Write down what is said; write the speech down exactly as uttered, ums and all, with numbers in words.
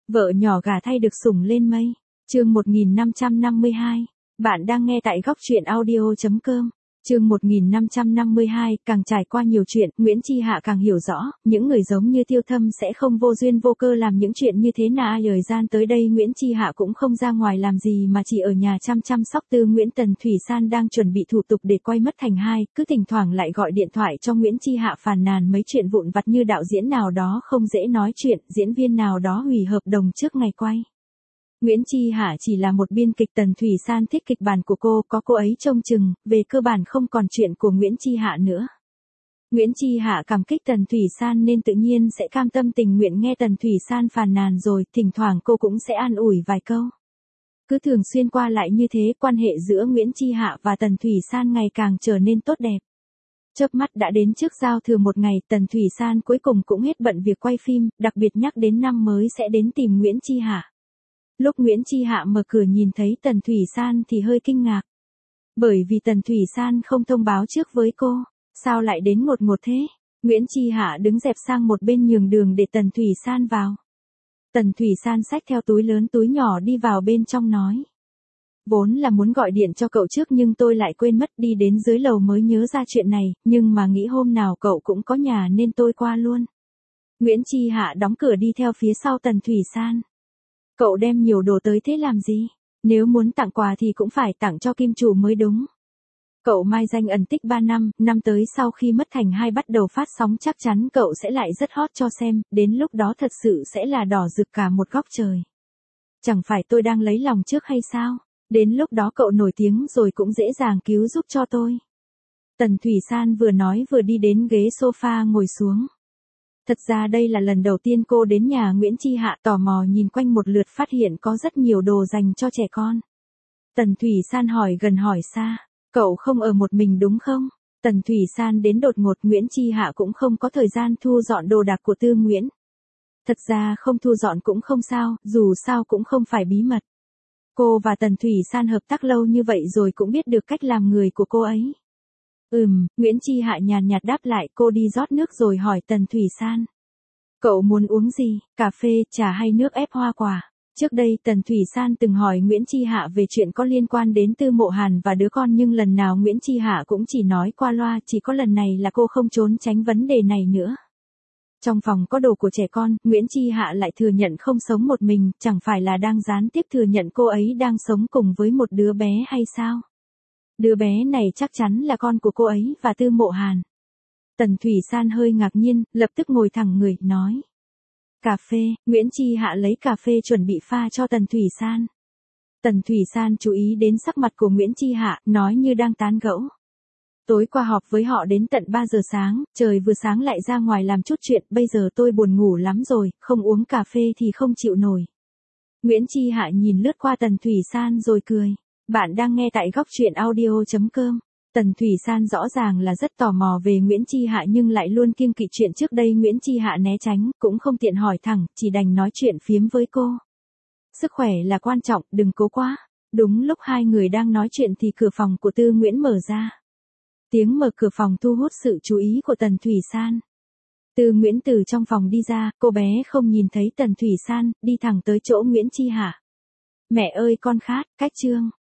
Vợ nhỏ gả thay được sủng lên mây. Chương một nghìn năm trăm năm mươi hai. Bạn đang nghe tại góc truyện audio chấm com. Chương một nghìn năm trăm năm mươi hai, càng trải qua nhiều chuyện, Nguyễn Chi Hạ càng hiểu rõ, những người giống như Tiêu Thâm sẽ không vô duyên vô cơ làm những chuyện như thế nào. Thời gian tới đây Nguyễn Chi Hạ cũng không ra ngoài làm gì mà chỉ ở nhà chăm chăm sóc Tư Nguyễn. Tần Thủy San đang chuẩn bị thủ tục để quay Mất Thành hai, cứ thỉnh thoảng lại gọi điện thoại cho Nguyễn Chi Hạ phàn nàn mấy chuyện vụn vặt như đạo diễn nào đó không dễ nói chuyện, diễn viên nào đó hủy hợp đồng trước ngày quay. Nguyễn Chi Hạ chỉ là một biên kịch, Tần Thủy San thích kịch bản của cô, có cô ấy trông chừng, về cơ bản không còn chuyện của Nguyễn Chi Hạ nữa. Nguyễn Chi Hạ cảm kích Tần Thủy San nên tự nhiên sẽ cam tâm tình nguyện nghe Tần Thủy San phàn nàn, rồi thỉnh thoảng cô cũng sẽ an ủi vài câu. Cứ thường xuyên qua lại như thế, quan hệ giữa Nguyễn Chi Hạ và Tần Thủy San ngày càng trở nên tốt đẹp. Chớp mắt đã đến trước giao thừa một ngày, Tần Thủy San cuối cùng cũng hết bận việc quay phim, đặc biệt nhắc đến năm mới sẽ đến tìm Nguyễn Chi Hạ. Lúc Nguyễn Chi Hạ mở cửa nhìn thấy Tần Thủy San thì hơi kinh ngạc. Bởi vì Tần Thủy San không thông báo trước với cô, sao lại đến ngột ngột thế? Nguyễn Chi Hạ đứng dẹp sang một bên nhường đường để Tần Thủy San vào. Tần Thủy San xách theo túi lớn túi nhỏ đi vào bên trong nói. Vốn là muốn gọi điện cho cậu trước nhưng tôi lại quên mất, đi đến dưới lầu mới nhớ ra chuyện này, nhưng mà nghĩ hôm nào cậu cũng có nhà nên tôi qua luôn. Nguyễn Chi Hạ đóng cửa đi theo phía sau Tần Thủy San. Cậu đem nhiều đồ tới thế làm gì? Nếu muốn tặng quà thì cũng phải tặng cho kim chủ mới đúng. Cậu mai danh ẩn tích ba năm, năm tới sau khi Mất Thành hai bắt đầu phát sóng chắc chắn cậu sẽ lại rất hot cho xem, đến lúc đó thật sự sẽ là đỏ rực cả một góc trời. Chẳng phải tôi đang lấy lòng trước hay sao? Đến lúc đó cậu nổi tiếng rồi cũng dễ dàng cứu giúp cho tôi. Tần Thủy San vừa nói vừa đi đến ghế sofa ngồi xuống. Thật ra đây là lần đầu tiên cô đến nhà Nguyễn Chi Hạ, tò mò nhìn quanh một lượt phát hiện có rất nhiều đồ dành cho trẻ con. Tần Thủy San hỏi gần hỏi xa, cậu không ở một mình đúng không? Tần Thủy San đến đột ngột, Nguyễn Chi Hạ cũng không có thời gian thu dọn đồ đạc của Tư Nguyễn. Thật ra không thu dọn cũng không sao, dù sao cũng không phải bí mật. Cô và Tần Thủy San hợp tác lâu như vậy rồi cũng biết được cách làm người của cô ấy. Ừm, Nguyễn Chi Hạ nhàn nhạt đáp lại, cô đi rót nước rồi hỏi Tần Thủy San. Cậu muốn uống gì, cà phê, trà hay nước ép hoa quả? Trước đây Tần Thủy San từng hỏi Nguyễn Chi Hạ về chuyện có liên quan đến Tư Mộ Hàn và đứa con nhưng lần nào Nguyễn Chi Hạ cũng chỉ nói qua loa, chỉ có lần này là cô không trốn tránh vấn đề này nữa. Trong phòng có đồ của trẻ con, Nguyễn Chi Hạ lại thừa nhận không sống một mình, chẳng phải là đang gián tiếp thừa nhận cô ấy đang sống cùng với một đứa bé hay sao? Đứa bé này chắc chắn là con của cô ấy và Tư Mộ Hàn. Tần Thủy San hơi ngạc nhiên, lập tức ngồi thẳng người, nói. Cà phê, Nguyễn Chi Hạ lấy cà phê chuẩn bị pha cho Tần Thủy San. Tần Thủy San chú ý đến sắc mặt của Nguyễn Chi Hạ, nói như đang tán gẫu. Tối qua họp với họ đến tận ba giờ sáng, trời vừa sáng lại ra ngoài làm chút chuyện, bây giờ tôi buồn ngủ lắm rồi, không uống cà phê thì không chịu nổi. Nguyễn Chi Hạ nhìn lướt qua Tần Thủy San rồi cười. Bạn đang nghe tại góc truyện audio chấm com. Tần Thủy San rõ ràng là rất tò mò về Nguyễn Chi Hạ nhưng lại luôn kiêng kỵ chuyện trước đây Nguyễn Chi Hạ né tránh, cũng không tiện hỏi thẳng, chỉ đành nói chuyện phiếm với cô. Sức khỏe là quan trọng, đừng cố quá. Đúng lúc hai người đang nói chuyện thì cửa phòng của Tư Nguyễn mở ra. Tiếng mở cửa phòng thu hút sự chú ý của Tần Thủy San. Tư Nguyễn từ trong phòng đi ra, cô bé không nhìn thấy Tần Thủy San, đi thẳng tới chỗ Nguyễn Chi Hạ. Mẹ ơi con khát, cách chương.